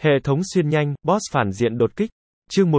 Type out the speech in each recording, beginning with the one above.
Hệ thống xuyên nhanh, boss phản diện đột kích. Chương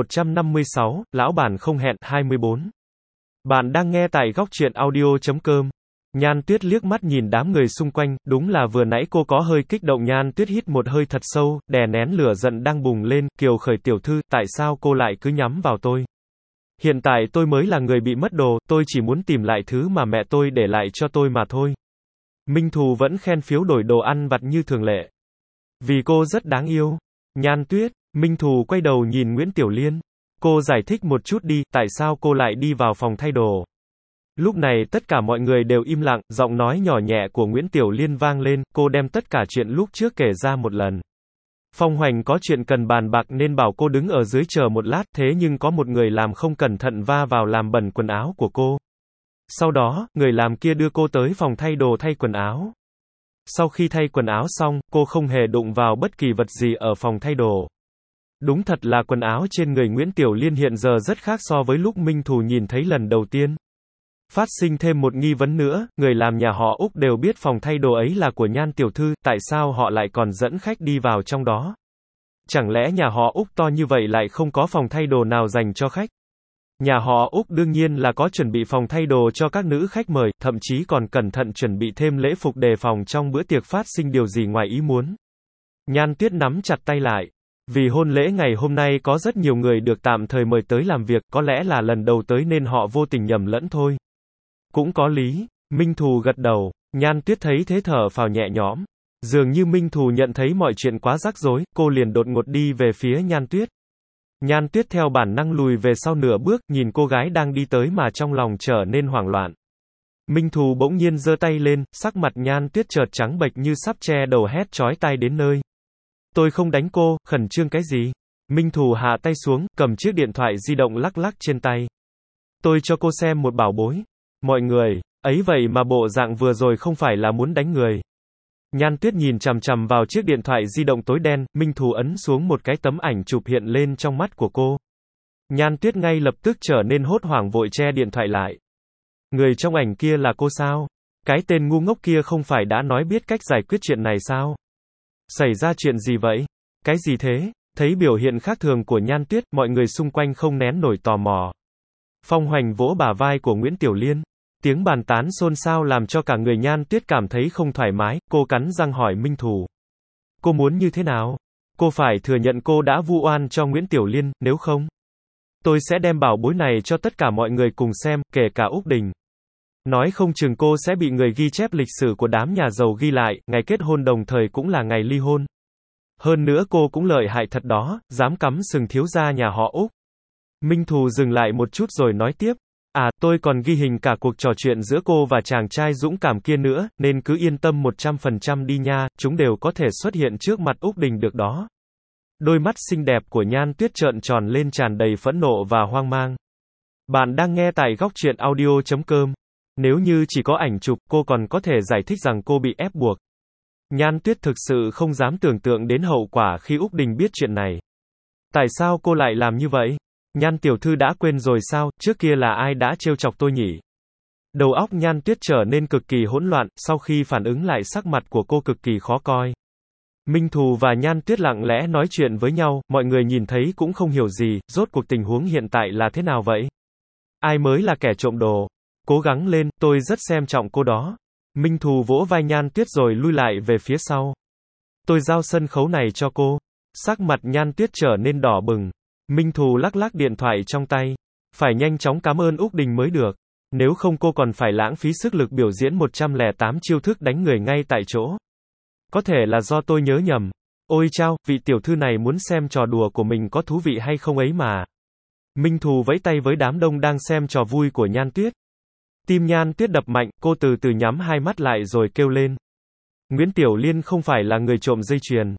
1156, lão bản không hẹn, 24. Bạn đang nghe tại góc truyện audio.com. Nhan Tuyết liếc mắt nhìn đám người xung quanh, đúng là vừa nãy cô có hơi kích động. Nhan Tuyết hít một hơi thật sâu, đè nén lửa giận đang bùng lên. Kiều Khởi tiểu thư, tại sao cô lại cứ nhắm vào tôi? Hiện tại tôi mới là người bị mất đồ, tôi chỉ muốn tìm lại thứ mà mẹ tôi để lại cho tôi mà thôi. Minh Thù vẫn khen phiếu đổi đồ ăn vặt như thường lệ. Vì cô rất đáng yêu. Nhan Tuyết, Minh Thù quay đầu nhìn Nguyễn Tiểu Liên. Cô giải thích một chút đi, tại sao cô lại đi vào phòng thay đồ? Lúc này tất cả mọi người đều im lặng, giọng nói nhỏ nhẹ của Nguyễn Tiểu Liên vang lên, cô đem tất cả chuyện lúc trước kể ra một lần. Phong Hoành có chuyện cần bàn bạc nên bảo cô đứng ở dưới chờ một lát, thế nhưng có một người làm không cẩn thận va vào làm bẩn quần áo của cô. Sau đó, người làm kia đưa cô tới phòng thay đồ thay quần áo. Sau khi thay quần áo xong, cô không hề đụng vào bất kỳ vật gì ở phòng thay đồ. Đúng thật là quần áo trên người Nguyễn Tiểu Liên hiện giờ rất khác so với lúc Minh Thù nhìn thấy lần đầu tiên. Phát sinh thêm một nghi vấn nữa, người làm nhà họ Úc đều biết phòng thay đồ ấy là của Nhan tiểu thư, tại sao họ lại còn dẫn khách đi vào trong đó? Chẳng lẽ nhà họ Úc to như vậy lại không có phòng thay đồ nào dành cho khách? Nhà họ Úc đương nhiên là có chuẩn bị phòng thay đồ cho các nữ khách mời, thậm chí còn cẩn thận chuẩn bị thêm lễ phục đề phòng trong bữa tiệc phát sinh điều gì ngoài ý muốn. Nhan Tuyết nắm chặt tay lại. Vì hôn lễ ngày hôm nay có rất nhiều người được tạm thời mời tới làm việc, có lẽ là lần đầu tới nên họ vô tình nhầm lẫn thôi. Cũng có lý. Minh Thù gật đầu. Nhan Tuyết thấy thế thở phào nhẹ nhõm. Dường như Minh Thù nhận thấy mọi chuyện quá rắc rối, cô liền đột ngột đi về phía Nhan Tuyết. Nhan Tuyết theo bản năng lùi về sau nửa bước, nhìn cô gái đang đi tới mà trong lòng trở nên hoảng loạn. Minh Thù bỗng nhiên giơ tay lên, sắc mặt Nhan Tuyết chợt trắng bệch như sắp che đầu, hét chói tai đến nơi. Tôi không đánh cô, khẩn trương cái gì? Minh Thù hạ tay xuống, cầm chiếc điện thoại di động lắc lắc trên tay. Tôi cho cô xem một bảo bối. Mọi người, ấy vậy mà bộ dạng vừa rồi không phải là muốn đánh người. Nhan Tuyết nhìn chằm chằm vào chiếc điện thoại di động tối đen, Minh Thù ấn xuống một cái tấm ảnh chụp hiện lên trong mắt của cô. Nhan Tuyết ngay lập tức trở nên hốt hoảng vội che điện thoại lại. Người trong ảnh kia là cô sao? Cái tên ngu ngốc kia không phải đã nói biết cách giải quyết chuyện này sao? Xảy ra chuyện gì vậy? Cái gì thế? Thấy biểu hiện khác thường của Nhan Tuyết, mọi người xung quanh không nén nổi tò mò. Phong Hoành vỗ bả vai của Nguyễn Tiểu Liên. Tiếng bàn tán xôn xao làm cho cả người Nhan Tuyết cảm thấy không thoải mái, cô cắn răng hỏi Minh Thù. Cô muốn như thế nào? Cô phải thừa nhận cô đã vu oan cho Nguyễn Tiểu Liên, nếu không, tôi sẽ đem bảo bối này cho tất cả mọi người cùng xem, kể cả Úc Đình. Nói không chừng cô sẽ bị người ghi chép lịch sử của đám nhà giàu ghi lại, ngày kết hôn đồng thời cũng là ngày ly hôn. Hơn nữa cô cũng lợi hại thật đó, dám cắm sừng thiếu gia nhà họ Úc. Minh Thù dừng lại một chút rồi nói tiếp. À, tôi còn ghi hình cả cuộc trò chuyện giữa cô và chàng trai dũng cảm kia nữa, nên cứ yên tâm 100% đi nha, chúng đều có thể xuất hiện trước mặt Úc Đình được đó. Đôi mắt xinh đẹp của Nhan Tuyết trợn tròn lên tràn đầy phẫn nộ và hoang mang. Bạn đang nghe tại góc truyện audio.com. Nếu như chỉ có ảnh chụp, cô còn có thể giải thích rằng cô bị ép buộc. Nhan Tuyết thực sự không dám tưởng tượng đến hậu quả khi Úc Đình biết chuyện này. Tại sao cô lại làm như vậy? Nhan tiểu thư đã quên rồi sao, trước kia là ai đã trêu chọc tôi nhỉ? Đầu óc Nhan Tuyết trở nên cực kỳ hỗn loạn, sau khi phản ứng lại sắc mặt của cô cực kỳ khó coi. Minh Thù và Nhan Tuyết lặng lẽ nói chuyện với nhau, mọi người nhìn thấy cũng không hiểu gì, rốt cuộc tình huống hiện tại là thế nào vậy? Ai mới là kẻ trộm đồ? Cố gắng lên, tôi rất xem trọng cô đó. Minh Thù vỗ vai Nhan Tuyết rồi lui lại về phía sau. Tôi giao sân khấu này cho cô. Sắc mặt Nhan Tuyết trở nên đỏ bừng. Minh Thù lắc lắc điện thoại trong tay. Phải nhanh chóng cảm ơn Úc Đình mới được. Nếu không cô còn phải lãng phí sức lực biểu diễn 108 chiêu thức đánh người ngay tại chỗ. Có thể là do tôi nhớ nhầm. Ôi chao, vị tiểu thư này muốn xem trò đùa của mình có thú vị hay không ấy mà. Minh Thù vẫy tay với đám đông đang xem trò vui của Nhan Tuyết. Tim Nhan Tuyết đập mạnh, cô từ từ nhắm hai mắt lại rồi kêu lên. Nguyễn Tiểu Liên không phải là người trộm dây chuyền.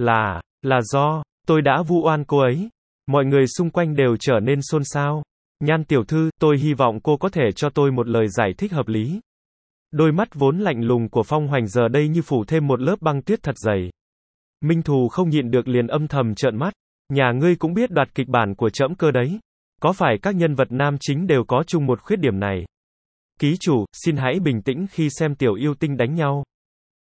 Là do, tôi đã vu oan cô ấy. Mọi người xung quanh đều trở nên xôn xao. Nhan tiểu thư, tôi hy vọng cô có thể cho tôi một lời giải thích hợp lý. Đôi mắt vốn lạnh lùng của Phong Hoành giờ đây như phủ thêm một lớp băng tuyết thật dày. Minh Thù không nhịn được liền âm thầm trợn mắt. Nhà ngươi cũng biết đoạt kịch bản của trẫm cơ đấy. Có phải các nhân vật nam chính đều có chung một khuyết điểm này? Ký chủ, xin hãy bình tĩnh khi xem tiểu yêu tinh đánh nhau.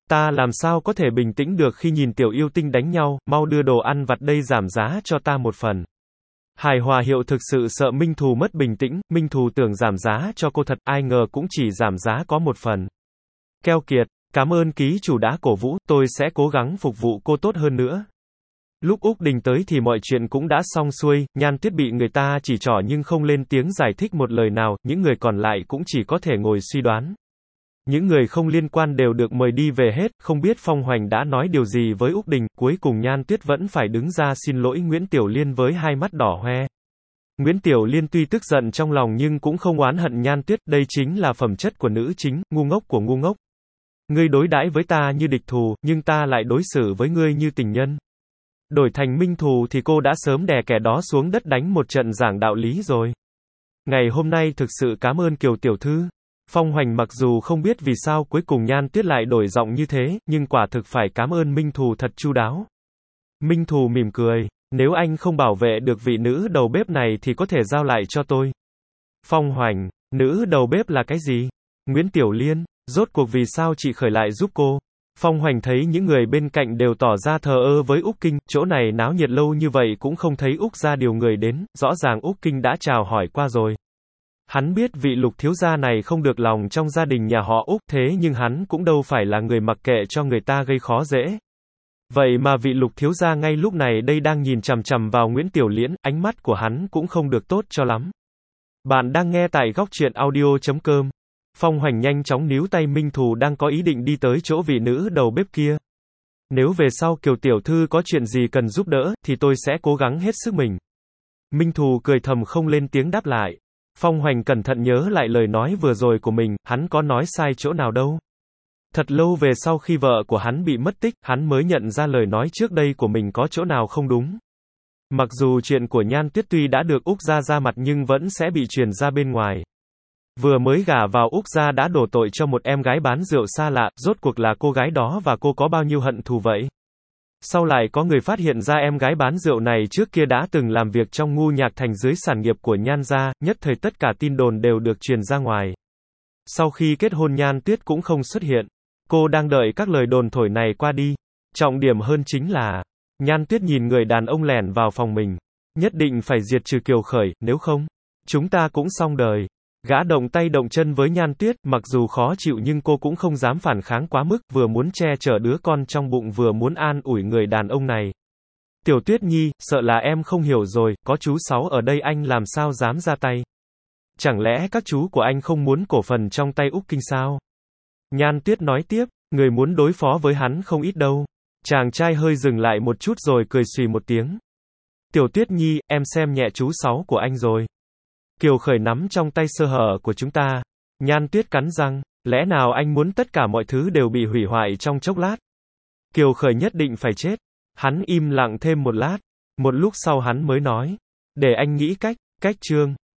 Ta làm sao có thể bình tĩnh được khi nhìn tiểu yêu tinh đánh nhau, mau đưa đồ ăn vặt đây giảm giá cho ta một phần. Hải Hòa Hiệu thực sự sợ Minh Thù mất bình tĩnh, Minh Thù tưởng giảm giá cho cô thật, ai ngờ cũng chỉ giảm giá có một phần. Keo kiệt, cảm ơn ký chủ đã cổ vũ, tôi sẽ cố gắng phục vụ cô tốt hơn nữa. Lúc Úc Đình tới thì mọi chuyện cũng đã xong xuôi, Nhan Tuyết bị người ta chỉ trỏ nhưng không lên tiếng giải thích một lời nào, những người còn lại cũng chỉ có thể ngồi suy đoán. Những người không liên quan đều được mời đi về hết, không biết Phong Hoành đã nói điều gì với Úc Đình, cuối cùng Nhan Tuyết vẫn phải đứng ra xin lỗi Nguyễn Tiểu Liên với hai mắt đỏ hoe. Nguyễn Tiểu Liên tuy tức giận trong lòng nhưng cũng không oán hận Nhan Tuyết, đây chính là phẩm chất của nữ chính, ngu ngốc của ngu ngốc. Ngươi đối đãi với ta như địch thù, nhưng ta lại đối xử với ngươi như tình nhân. Đổi thành Minh Thù thì cô đã sớm đè kẻ đó xuống đất đánh một trận giảng đạo lý rồi. Ngày hôm nay thực sự cảm ơn Kiều tiểu thư. Phong Hoành mặc dù không biết vì sao cuối cùng Nhan Tuyết lại đổi giọng như thế, nhưng quả thực phải cảm ơn Minh Thù thật chu đáo. Minh Thù mỉm cười, nếu anh không bảo vệ được vị nữ đầu bếp này thì có thể giao lại cho tôi. Phong Hoành, nữ đầu bếp là cái gì? Nguyễn Tiểu Liên, rốt cuộc vì sao chị Khởi lại giúp cô? Phong Hoành thấy những người bên cạnh đều tỏ ra thờ ơ với Úc Kinh, chỗ này náo nhiệt lâu như vậy cũng không thấy Úc gia điều người đến, rõ ràng Úc Kinh đã chào hỏi qua rồi. Hắn biết vị Lục thiếu gia này không được lòng trong gia đình nhà họ Úc, thế nhưng hắn cũng đâu phải là người mặc kệ cho người ta gây khó dễ. Vậy mà vị Lục thiếu gia ngay lúc này đây đang nhìn chằm chằm vào Nguyễn Tiểu Liễn, ánh mắt của hắn cũng không được tốt cho lắm. Bạn đang nghe tại góc truyện audio.com. Phong Hoành nhanh chóng níu tay Minh Thù đang có ý định đi tới chỗ vị nữ đầu bếp kia. Nếu về sau Kiều tiểu thư có chuyện gì cần giúp đỡ, thì tôi sẽ cố gắng hết sức mình. Minh Thù cười thầm không lên tiếng đáp lại. Phong Hoành cẩn thận nhớ lại lời nói vừa rồi của mình, hắn có nói sai chỗ nào đâu. Thật lâu về sau khi vợ của hắn bị mất tích, hắn mới nhận ra lời nói trước đây của mình có chỗ nào không đúng. Mặc dù chuyện của Nhan Tuyết tuy đã được Úc gia ra mặt nhưng vẫn sẽ bị truyền ra bên ngoài. Vừa mới gả vào Úc gia đã đổ tội cho một em gái bán rượu xa lạ, rốt cuộc là cô gái đó và cô có bao nhiêu hận thù vậy? Sau lại có người phát hiện ra em gái bán rượu này trước kia đã từng làm việc trong Ngu Nhạc Thành dưới sản nghiệp của Nhan gia, nhất thời tất cả tin đồn đều được truyền ra ngoài. Sau khi kết hôn Nhan Tuyết cũng không xuất hiện. Cô đang đợi các lời đồn thổi này qua đi. Trọng điểm hơn chính là, Nhan Tuyết nhìn người đàn ông lẻn vào phòng mình. Nhất định phải diệt trừ Kiều Khởi, nếu không, chúng ta cũng xong đời. Gã động tay động chân với Nhan Tuyết, mặc dù khó chịu nhưng cô cũng không dám phản kháng quá mức, vừa muốn che chở đứa con trong bụng vừa muốn an ủi người đàn ông này. Tiểu Tuyết Nhi, sợ là em không hiểu rồi, có chú Sáu ở đây anh làm sao dám ra tay. Chẳng lẽ các chú của anh không muốn cổ phần trong tay Úc Kinh sao? Nhan Tuyết nói tiếp, người muốn đối phó với hắn không ít đâu. Chàng trai hơi dừng lại một chút rồi cười xùy một tiếng. Tiểu Tuyết Nhi, em xem nhẹ chú Sáu của anh rồi. Kiều Khởi nắm trong tay sơ hở của chúng ta. Nhan Tuyết cắn răng, lẽ nào anh muốn tất cả mọi thứ đều bị hủy hoại trong chốc lát? Kiều Khởi nhất định phải chết. Hắn im lặng thêm một lát. Một lúc sau hắn mới nói, để anh nghĩ cách chương.